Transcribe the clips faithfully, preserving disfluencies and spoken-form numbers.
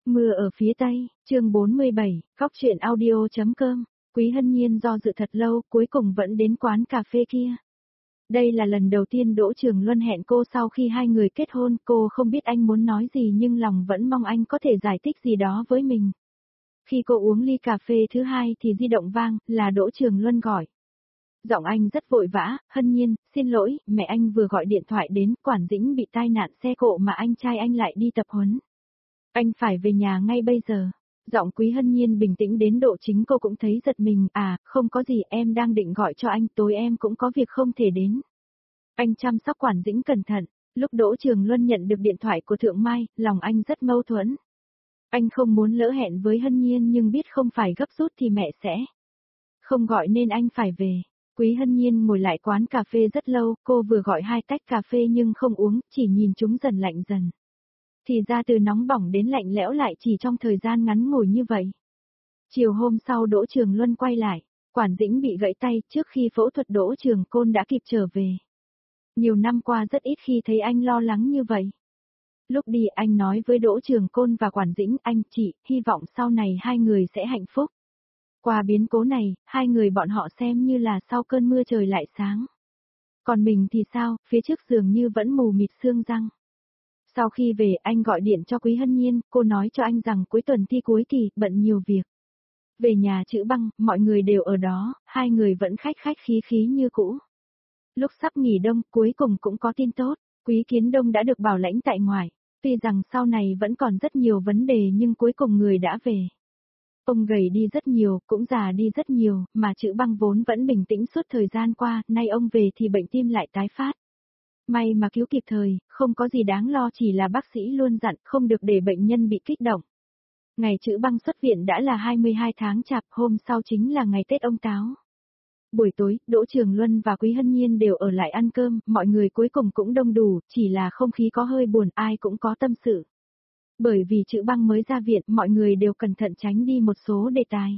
Mưa ở phía Tây, chương bốn mươi bảy, góc truyện audio.com, Quý Hân Nhiên do dự thật lâu, cuối cùng vẫn đến quán cà phê kia. Đây là lần đầu tiên Đỗ Trường Luân hẹn cô sau khi hai người kết hôn, cô không biết anh muốn nói gì nhưng lòng vẫn mong anh có thể giải thích gì đó với mình. Khi cô uống ly cà phê thứ hai thì di động vang, là Đỗ Trường Luân gọi. Giọng anh rất vội vã, Hân Nhiên, xin lỗi, mẹ anh vừa gọi điện thoại đến, Quản Dĩnh bị tai nạn xe cộ mà anh trai anh lại đi tập huấn. Anh phải về nhà ngay bây giờ. Giọng Quý Hân Nhiên bình tĩnh đến độ chính cô cũng thấy giật mình, à, không có gì, em đang định gọi cho anh, tối em cũng có việc không thể đến. Anh chăm sóc Quản Dĩnh cẩn thận. Lúc Đỗ Trường Luân nhận được điện thoại của Thượng Mai, lòng anh rất mâu thuẫn. Anh không muốn lỡ hẹn với Hân Nhiên nhưng biết không phải gấp rút thì mẹ sẽ không gọi nên anh phải về. Quý Hân Nhiên ngồi lại quán cà phê rất lâu, cô vừa gọi hai tách cà phê nhưng không uống, chỉ nhìn chúng dần lạnh dần. Thì ra từ nóng bỏng đến lạnh lẽo lại chỉ trong thời gian ngắn ngủi như vậy. Chiều hôm sau Đỗ Trường Luân quay lại, Quản Dĩnh bị gãy tay, trước khi phẫu thuật Đỗ Trường Côn đã kịp trở về. Nhiều năm qua rất ít khi thấy anh lo lắng như vậy. Lúc đi anh nói với Đỗ Trường Côn và Quản Dĩnh, anh chị, hy vọng sau này hai người sẽ hạnh phúc. Qua biến cố này, hai người bọn họ xem như là sau cơn mưa trời lại sáng. Còn mình thì sao, phía trước dường như vẫn mù mịt sương răng. Sau khi về anh gọi điện cho Quý Hân Nhiên, cô nói cho anh rằng cuối tuần thi cuối kỳ, bận nhiều việc. Về nhà Chữ Băng, mọi người đều ở đó, hai người vẫn khách khách khí khí như cũ. Lúc sắp nghỉ đông, cuối cùng cũng có tin tốt, Quý Kiến Đông đã được bảo lãnh tại ngoại. Tuy rằng sau này vẫn còn rất nhiều vấn đề nhưng cuối cùng người đã về. Ông gầy đi rất nhiều, cũng già đi rất nhiều, mà Chữ Băng vốn vẫn bình tĩnh suốt thời gian qua, nay ông về thì bệnh tim lại tái phát. May mà cứu kịp thời, không có gì đáng lo, chỉ là bác sĩ luôn dặn không được để bệnh nhân bị kích động. Ngày Chữ Băng xuất viện đã là hai mươi hai tháng Chạp, hôm sau chính là ngày Tết ông Táo. Buổi tối, Đỗ Trường Luân và Quý Hân Nhiên đều ở lại ăn cơm, mọi người cuối cùng cũng đông đủ, chỉ là không khí có hơi buồn, ai cũng có tâm sự. Bởi vì Chữ Băng mới ra viện, mọi người đều cẩn thận tránh đi một số đề tài.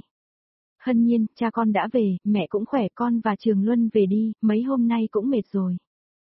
Hân Nhiên, cha con đã về, mẹ cũng khỏe, con và Trường Luân về đi, mấy hôm nay cũng mệt rồi.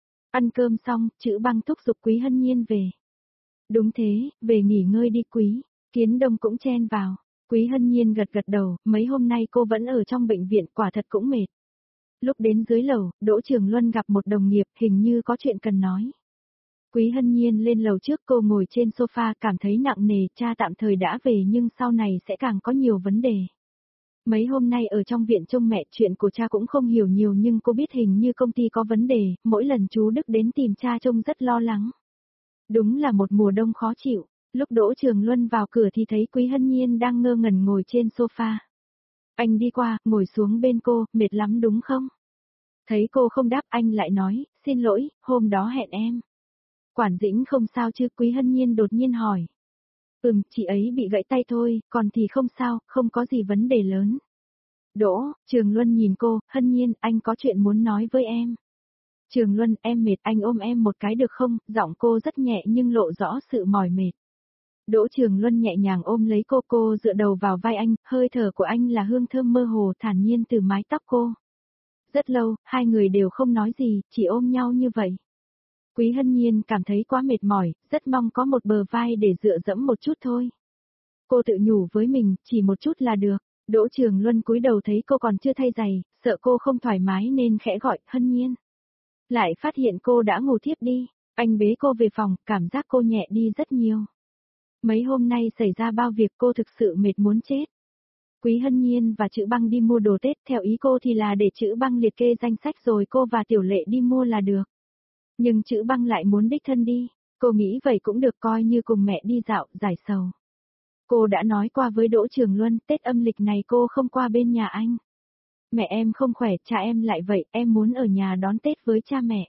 Ăn cơm xong, Chữ Băng thúc giục Quý Hân Nhiên về. Đúng thế, về nghỉ ngơi đi Quý. Kiến Đông cũng chen vào. Quý Hân Nhiên gật gật đầu, mấy hôm nay cô vẫn ở trong bệnh viện, quả thật cũng mệt. Lúc đến dưới lầu, Đỗ Trường Luân gặp một đồng nghiệp, hình như có chuyện cần nói. Quý Hân Nhiên lên lầu trước, cô ngồi trên sofa cảm thấy nặng nề, cha tạm thời đã về nhưng sau này sẽ càng có nhiều vấn đề. Mấy hôm nay ở trong viện trông mẹ, chuyện của cha cũng không hiểu nhiều nhưng cô biết hình như công ty có vấn đề, mỗi lần chú Đức đến tìm cha trông rất lo lắng. Đúng là một mùa đông khó chịu, lúc Đỗ Trường Luân vào cửa thì thấy Quý Hân Nhiên đang ngơ ngẩn ngồi trên sofa. Anh đi qua, ngồi xuống bên cô, mệt lắm đúng không? Thấy cô không đáp anh lại nói, xin lỗi, hôm đó hẹn em. Quản Dĩnh không sao chứ? Quý Hân Nhiên đột nhiên hỏi. Ừm, chị ấy bị gãy tay thôi, còn thì không sao, không có gì vấn đề lớn. Đỗ, Trường Luân nhìn cô, Hân Nhiên, anh có chuyện muốn nói với em. Trường Luân, em mệt, anh ôm em một cái được không? Giọng cô rất nhẹ nhưng lộ rõ sự mỏi mệt. Đỗ Trường Luân nhẹ nhàng ôm lấy cô, cô dựa đầu vào vai anh, hơi thở của anh là hương thơm mơ hồ thản nhiên từ mái tóc cô. Rất lâu, hai người đều không nói gì, chỉ ôm nhau như vậy. Quý Hân Nhiên cảm thấy quá mệt mỏi, rất mong có một bờ vai để dựa dẫm một chút thôi. Cô tự nhủ với mình, chỉ một chút là được. Đỗ Trường Luân cúi đầu thấy cô còn chưa thay giày, sợ cô không thoải mái nên khẽ gọi, Hân Nhiên. Lại phát hiện cô đã ngủ thiếp đi, anh bế cô về phòng, cảm giác cô nhẹ đi rất nhiều. Mấy hôm nay xảy ra bao việc, cô thực sự mệt muốn chết. Quý Hân Nhiên và Chữ Băng đi mua đồ Tết, theo ý cô thì là để Chữ Băng liệt kê danh sách rồi cô và Tiểu Lệ đi mua là được. Nhưng Chữ Băng lại muốn đích thân đi, cô nghĩ vậy cũng được, coi như cùng mẹ đi dạo, giải sầu. Cô đã nói qua với Đỗ Trường Luân, Tết âm lịch này cô không qua bên nhà anh. Mẹ em không khỏe, cha em lại vậy, em muốn ở nhà đón Tết với cha mẹ.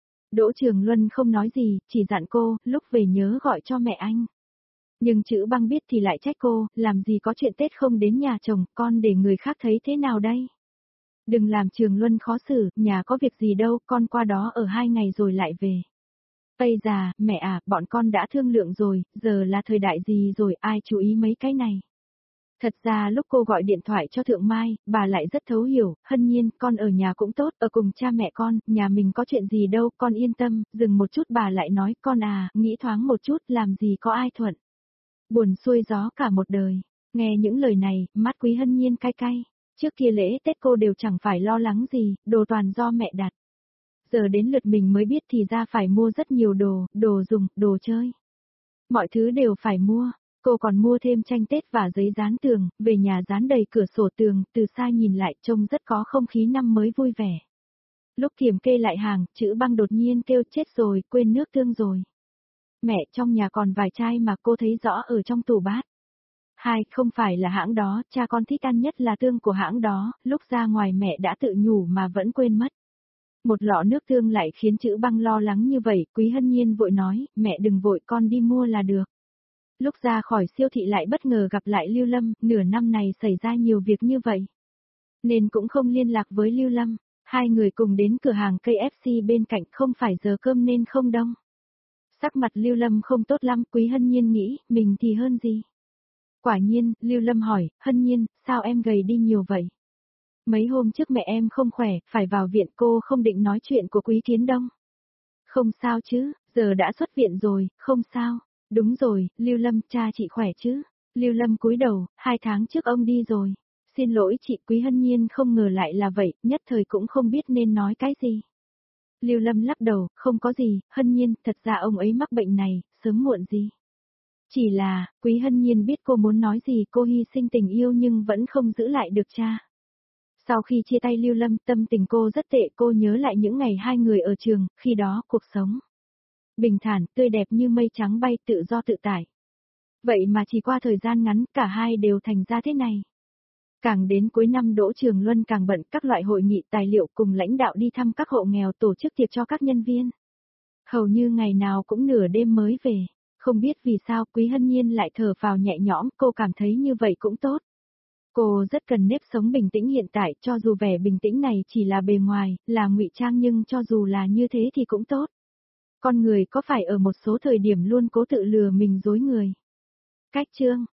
Đỗ Trường Luân không nói gì, chỉ dặn cô, lúc về nhớ gọi cho mẹ anh. Nhưng Chữ Băng biết thì lại trách cô, làm gì có chuyện Tết không đến nhà chồng, con để người khác thấy thế nào đây? Đừng làm Trường Luân khó xử, nhà có việc gì đâu, con qua đó ở hai ngày rồi lại về. Ây già, mẹ à, bọn con đã thương lượng rồi, giờ là thời đại gì rồi, ai chú ý mấy cái này. Thật ra lúc cô gọi điện thoại cho Thượng Mai, bà lại rất thấu hiểu, Hân Nhiên, con ở nhà cũng tốt, ở cùng cha mẹ con, nhà mình có chuyện gì đâu, con yên tâm, dừng một chút bà lại nói, con à, nghĩ thoáng một chút, làm gì có ai thuận. Buồn xuôi gió cả một đời. Nghe những lời này, mắt Quý Hân Nhiên cay cay. Trước kia lễ Tết cô đều chẳng phải lo lắng gì, đồ toàn do mẹ đặt. Giờ đến lượt mình mới biết thì ra phải mua rất nhiều đồ, đồ dùng, đồ chơi. Mọi thứ đều phải mua. Cô còn mua thêm tranh Tết và giấy dán tường, về nhà dán đầy cửa sổ tường, từ xa nhìn lại trông rất có không khí năm mới vui vẻ. Lúc kiểm kê lại hàng, chữ băng đột nhiên kêu chết rồi, quên nước tương rồi. Mẹ, trong nhà còn vài chai mà cô thấy rõ ở trong tủ bát. Hai, không phải là hãng đó, cha con thích ăn nhất là tương của hãng đó, lúc ra ngoài mẹ đã tự nhủ mà vẫn quên mất. Một lọ nước tương lại khiến chữ băng lo lắng như vậy, Quý Hân Nhiên vội nói, mẹ đừng vội con đi mua là được. Lúc ra khỏi siêu thị lại bất ngờ gặp lại Lưu Lâm, nửa năm này xảy ra nhiều việc như vậy. Nên cũng không liên lạc với Lưu Lâm, hai người cùng đến cửa hàng ca ép xê bên cạnh không phải giờ cơm nên không đông. Sắc mặt Lưu Lâm không tốt lắm, Quý Hân Nhiên nghĩ, mình thì hơn gì. Quả nhiên, Lưu Lâm hỏi, Hân Nhiên, sao em gầy đi nhiều vậy? Mấy hôm trước mẹ em không khỏe, phải vào viện, cô không định nói chuyện của Quý Kiến Đông. Không sao chứ, giờ đã xuất viện rồi, không sao. Đúng rồi, Lưu Lâm, cha chị khỏe chứ? Lưu Lâm cúi đầu, hai tháng trước ông đi rồi. Xin lỗi chị, Quý Hân Nhiên không ngờ lại là vậy, nhất thời cũng không biết nên nói cái gì. Lưu Lâm lắc đầu, không có gì, Hân Nhiên, thật ra ông ấy mắc bệnh này, sớm muộn gì. Chỉ là, Quý Hân Nhiên biết cô muốn nói gì, cô hy sinh tình yêu nhưng vẫn không giữ lại được cha. Sau khi chia tay Lưu Lâm, tâm tình cô rất tệ, cô nhớ lại những ngày hai người ở trường, khi đó cuộc sống bình thản, tươi đẹp như mây trắng bay tự do tự tại. Vậy mà chỉ qua thời gian ngắn, cả hai đều thành ra thế này. Càng đến cuối năm Đỗ Trường Luân càng bận các loại hội nghị tài liệu cùng lãnh đạo đi thăm các hộ nghèo tổ chức tiệc cho các nhân viên. Hầu như ngày nào cũng nửa đêm mới về. Không biết vì sao Quý Hân Nhiên lại thở phào nhẹ nhõm, cô cảm thấy như vậy cũng tốt. Cô rất cần nếp sống bình tĩnh hiện tại, cho dù vẻ bình tĩnh này chỉ là bề ngoài, là ngụy trang nhưng cho dù là như thế thì cũng tốt. Con người có phải ở một số thời điểm luôn cố tự lừa mình dối người. Cách chương